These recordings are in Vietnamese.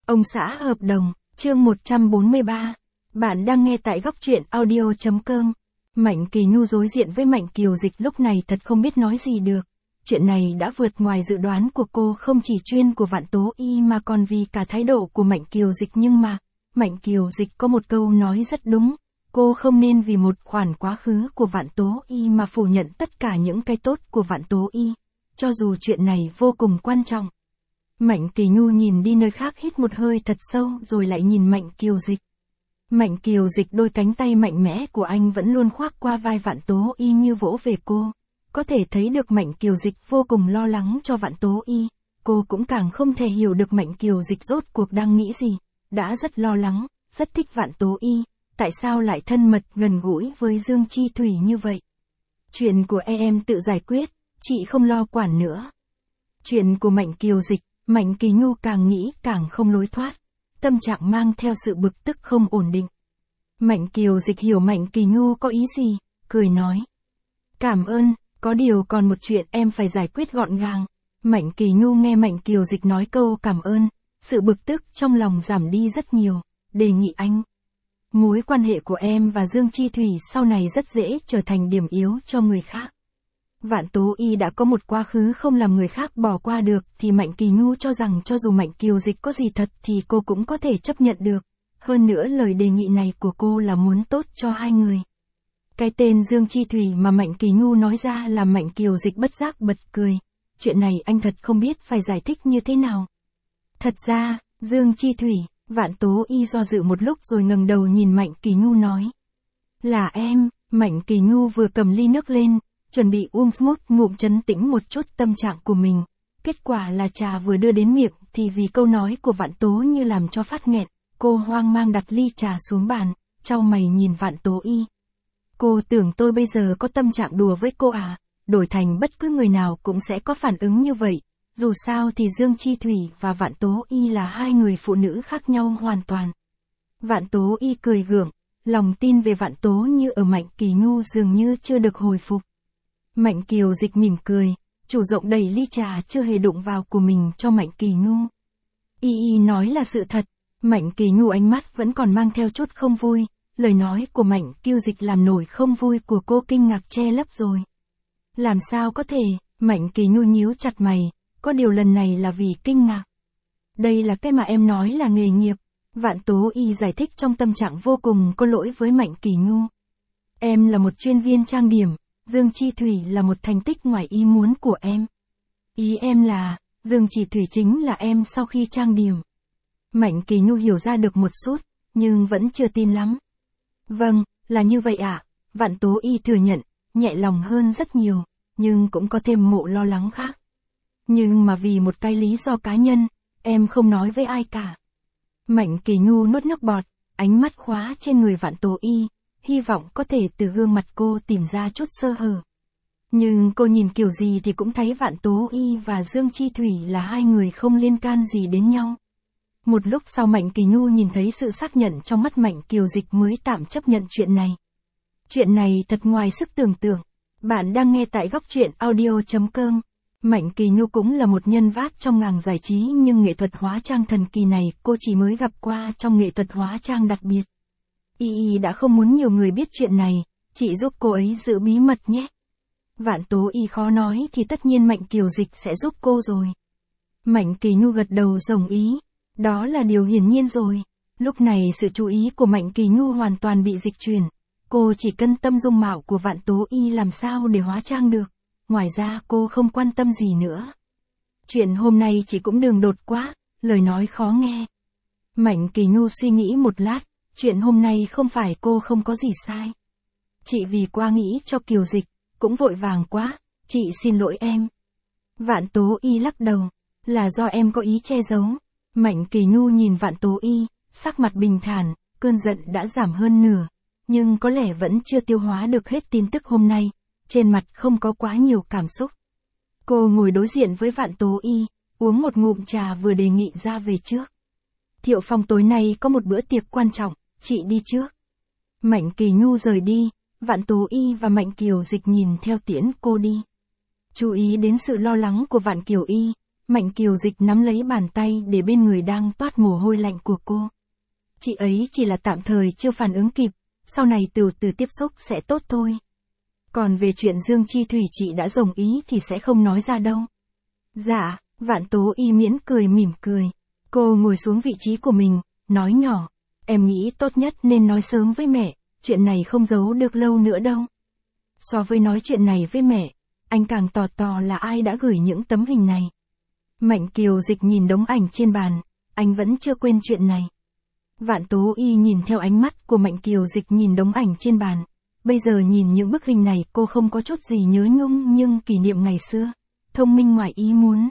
Ông xã hợp đồng, chương 143. Bạn đang nghe tại góc truyện audio.com. Mạnh Kỳ Nhu đối diện với Mạnh Kiều Dịch lúc này thật không biết nói gì được. Chuyện này đã vượt ngoài dự đoán của cô, không chỉ chuyên của Vạn Tố Y mà còn vì cả thái độ của Mạnh Kiều Dịch. Nhưng mà, Mạnh Kiều Dịch có một câu nói rất đúng. Cô không nên vì một khoản quá khứ của Vạn Tố Y mà phủ nhận tất cả những cái tốt của Vạn Tố Y. Cho dù chuyện này vô cùng quan trọng. Mạnh Kỳ Nhu nhìn đi nơi khác, hít một hơi thật sâu rồi lại nhìn Mạnh Kiều Dịch. Mạnh Kiều Dịch, đôi cánh tay mạnh mẽ của anh vẫn luôn khoác qua vai Vạn Tố Y như vỗ về cô. Có thể thấy được Mạnh Kiều Dịch vô cùng lo lắng cho Vạn Tố Y. Cô cũng càng không thể hiểu được Mạnh Kiều Dịch rốt cuộc đang nghĩ gì. Đã rất lo lắng, rất thích Vạn Tố Y, tại sao lại thân mật gần gũi với Dương Chi Thủy như vậy? Chuyện của em tự giải quyết, chị không lo quản nữa. Chuyện của Mạnh Kiều Dịch, Mạnh Kỳ Nhu càng nghĩ càng không lối thoát. Tâm trạng mang theo sự bực tức không ổn định. Mạnh Kiều Dịch hiểu Mạnh Kỳ Nhu có ý gì, cười nói. Cảm ơn, có điều còn một chuyện em phải giải quyết gọn gàng. Mạnh Kỳ Nhu nghe Mạnh Kiều Dịch nói câu cảm ơn, sự bực tức trong lòng giảm đi rất nhiều, đề nghị anh. Mối quan hệ của em và Dương Chi Thủy sau này rất dễ trở thành điểm yếu cho người khác. Vạn Tố Y đã có một quá khứ không làm người khác bỏ qua được, thì Mạnh Kỳ Nhu cho rằng cho dù Mạnh Kiều Dịch có gì thật thì cô cũng có thể chấp nhận được. Hơn nữa lời đề nghị này của cô là muốn tốt cho hai người. Cái tên Dương Chi Thủy mà Mạnh Kỳ Nhu nói ra làm Mạnh Kiều Dịch bất giác bật cười. Chuyện này anh thật không biết phải giải thích như thế nào. Thật ra, Dương Chi Thủy, Vạn Tố Y do dự một lúc rồi ngẩng đầu nhìn Mạnh Kỳ Nhu nói. Là em. Mạnh Kỳ Nhu vừa cầm ly nước lên, chuẩn bị uống smooth ngụm trấn tĩnh một chút tâm trạng của mình. Kết quả là trà vừa đưa đến miệng thì vì câu nói của Vạn Tố như làm cho phát nghẹn. Cô hoang mang đặt ly trà xuống bàn, chau mày nhìn Vạn Tố Y. Cô tưởng tôi bây giờ có tâm trạng đùa với cô à? Đổi thành bất cứ người nào cũng sẽ có phản ứng như vậy. Dù sao thì Dương Chi Thủy và Vạn Tố Y là hai người phụ nữ khác nhau hoàn toàn. Vạn Tố Y cười gượng, lòng tin về Vạn Tố như ở Mạnh Kỳ Nhu dường như chưa được hồi phục. Mạnh Kiều Dịch mỉm cười, chủ động đẩy ly trà chưa hề đụng vào của mình cho Mạnh Kỳ Nhu. Y nói là sự thật. Mạnh Kỳ Nhu ánh mắt vẫn còn mang theo chút không vui, lời nói của Mạnh Kiều Dịch làm nổi không vui của cô kinh ngạc che lấp rồi. Làm sao có thể? Mạnh Kỳ Nhu nhíu chặt mày, có điều lần này là vì kinh ngạc. Đây là cái mà em nói là nghề nghiệp. Vạn Tố Y giải thích trong tâm trạng vô cùng có lỗi với Mạnh Kỳ Nhu. Em là một chuyên viên trang điểm, Dương Chi Thủy là một thành tích ngoài ý muốn của em. Ý em là, Dương Chi Thủy chính là em sau khi trang điểm. Mạnh Kỳ Nhu hiểu ra được một chút, nhưng vẫn chưa tin lắm. Vâng, là như vậy ạ. Vạn Tố Y thừa nhận, nhẹ lòng hơn rất nhiều, nhưng cũng có thêm một lo lắng khác. Nhưng mà vì một cái lý do cá nhân, em không nói với ai cả. Mạnh Kỳ Nhu nuốt nước bọt, ánh mắt khóa trên người Vạn Tố Y, hy vọng có thể từ gương mặt cô tìm ra chút sơ hở. Nhưng cô nhìn kiểu gì thì cũng thấy Vạn Tố Y và Dương Chi Thủy là hai người không liên can gì đến nhau. Một lúc sau Mạnh Kỳ Nhu nhìn thấy sự xác nhận trong mắt Mạnh Kiều Dịch mới tạm chấp nhận chuyện này. Chuyện này thật ngoài sức tưởng tượng. Bạn đang nghe tại góc truyện audio.com. Mạnh Kỳ Nhu cũng là một nhân vát trong ngành giải trí, nhưng nghệ thuật hóa trang thần kỳ này cô chỉ mới gặp qua trong nghệ thuật hóa trang đặc biệt. Y đã không muốn nhiều người biết chuyện này, chị giúp cô ấy giữ bí mật nhé. Vạn Tố Y khó nói thì tất nhiên Mạnh Kiều Dịch sẽ giúp cô rồi. Mạnh Kỳ Nhu gật đầu đồng ý. Đó là điều hiển nhiên rồi. Lúc này sự chú ý của Mạnh Kỳ Nhu hoàn toàn bị dịch chuyển. Cô chỉ cân tâm dung mạo của Vạn Tố Y làm sao để hóa trang được. Ngoài ra cô không quan tâm gì nữa. Chuyện hôm nay chỉ cũng đường đột quá, lời nói khó nghe. Mạnh Kỳ Nhu suy nghĩ một lát, chuyện hôm nay không phải cô không có gì sai. Chị vì quá nghĩ cho Kiều Dịch, cũng vội vàng quá, chị xin lỗi em. Vạn Tố Y lắc đầu, là do em có ý che giấu. Mạnh Kỳ Nhu nhìn Vạn Tố Y, sắc mặt bình thản, cơn giận đã giảm hơn nửa, nhưng có lẽ vẫn chưa tiêu hóa được hết tin tức hôm nay, trên mặt không có quá nhiều cảm xúc. Cô ngồi đối diện với Vạn Tố Y, uống một ngụm trà vừa đề nghị ra về trước. Thiệu Phong tối nay có một bữa tiệc quan trọng, chị đi trước. Mạnh Kỳ Nhu rời đi, Vạn Tố Y và Mạnh Kiều Dịch nhìn theo tiễn cô đi. Chú ý đến sự lo lắng của Vạn Kiều Y, Mạnh Kiều Dịch nắm lấy bàn tay để bên người đang toát mồ hôi lạnh của cô. Chị ấy chỉ là tạm thời chưa phản ứng kịp, sau này từ từ tiếp xúc sẽ tốt thôi. Còn về chuyện Dương Chi Thủy chị đã đồng ý thì sẽ không nói ra đâu. Dạ, Vạn Tố Y miễn cười mỉm cười. Cô ngồi xuống vị trí của mình, nói nhỏ. Em nghĩ tốt nhất nên nói sớm với mẹ, chuyện này không giấu được lâu nữa đâu. So với nói chuyện này với mẹ, anh càng tò tò là ai đã gửi những tấm hình này. Mạnh Kiều Dịch nhìn đống ảnh trên bàn, anh vẫn chưa quên chuyện này. Vạn Tố Y nhìn theo ánh mắt của Mạnh Kiều Dịch nhìn đống ảnh trên bàn. Bây giờ nhìn những bức hình này cô không có chút gì nhớ nhung nhưng kỷ niệm ngày xưa. Thông minh ngoài ý muốn.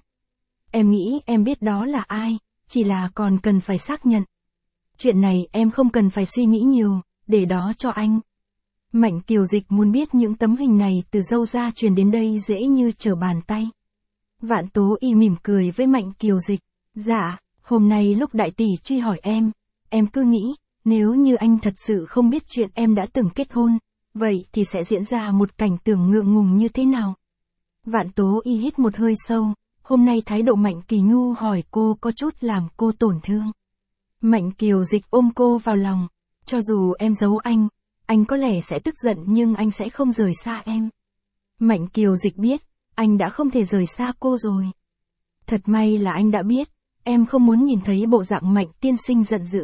Em nghĩ em biết đó là ai, chỉ là còn cần phải xác nhận. Chuyện này em không cần phải suy nghĩ nhiều, để đó cho anh. Mạnh Kiều Dịch muốn biết những tấm hình này từ đâu ra truyền đến đây dễ như trở bàn tay. Vạn Tố Y mỉm cười với Mạnh Kiều Dịch. Dạ, hôm nay lúc đại tỷ truy hỏi em cứ nghĩ, nếu như anh thật sự không biết chuyện em đã từng kết hôn, vậy thì sẽ diễn ra một cảnh tượng ngượng ngùng như thế nào? Vạn Tố Y hít một hơi sâu, hôm nay thái độ Mạnh Kỳ Nhu hỏi cô có chút làm cô tổn thương. Mạnh Kiều Dịch ôm cô vào lòng, cho dù em giấu anh có lẽ sẽ tức giận nhưng anh sẽ không rời xa em. Mạnh Kiều Dịch biết, anh đã không thể rời xa cô rồi. Thật may là anh đã biết, em không muốn nhìn thấy bộ dạng Mạnh tiên sinh giận dữ.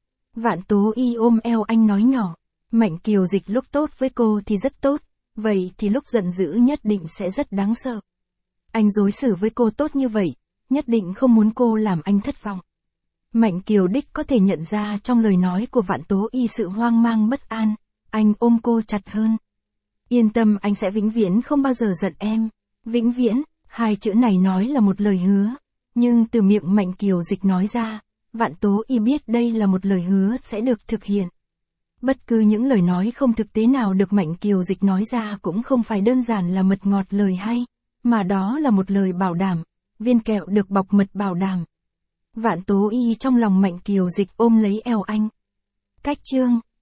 Vạn Tố Y ôm eo anh nói nhỏ, Mạnh Kiều Dịch lúc tốt với cô thì rất tốt, vậy thì lúc giận dữ nhất định sẽ rất đáng sợ. Anh đối xử với cô tốt như vậy, nhất định không muốn cô làm anh thất vọng. Mạnh Kiều Đích có thể nhận ra trong lời nói của Vạn Tố Y sự hoang mang bất an, anh ôm cô chặt hơn. Yên tâm, anh sẽ vĩnh viễn không bao giờ giận em. Vĩnh viễn, hai chữ này nói là một lời hứa, nhưng từ miệng Mạnh Kiều Dịch nói ra, Vạn Tố Y biết đây là một lời hứa sẽ được thực hiện. Bất cứ những lời nói không thực tế nào được Mạnh Kiều Dịch nói ra cũng không phải đơn giản là mật ngọt lời hay, mà đó là một lời bảo đảm, viên kẹo được bọc mật bảo đảm. Vạn Tố Y trong lòng Mạnh Kiều Dịch ôm lấy eo anh. Cách chương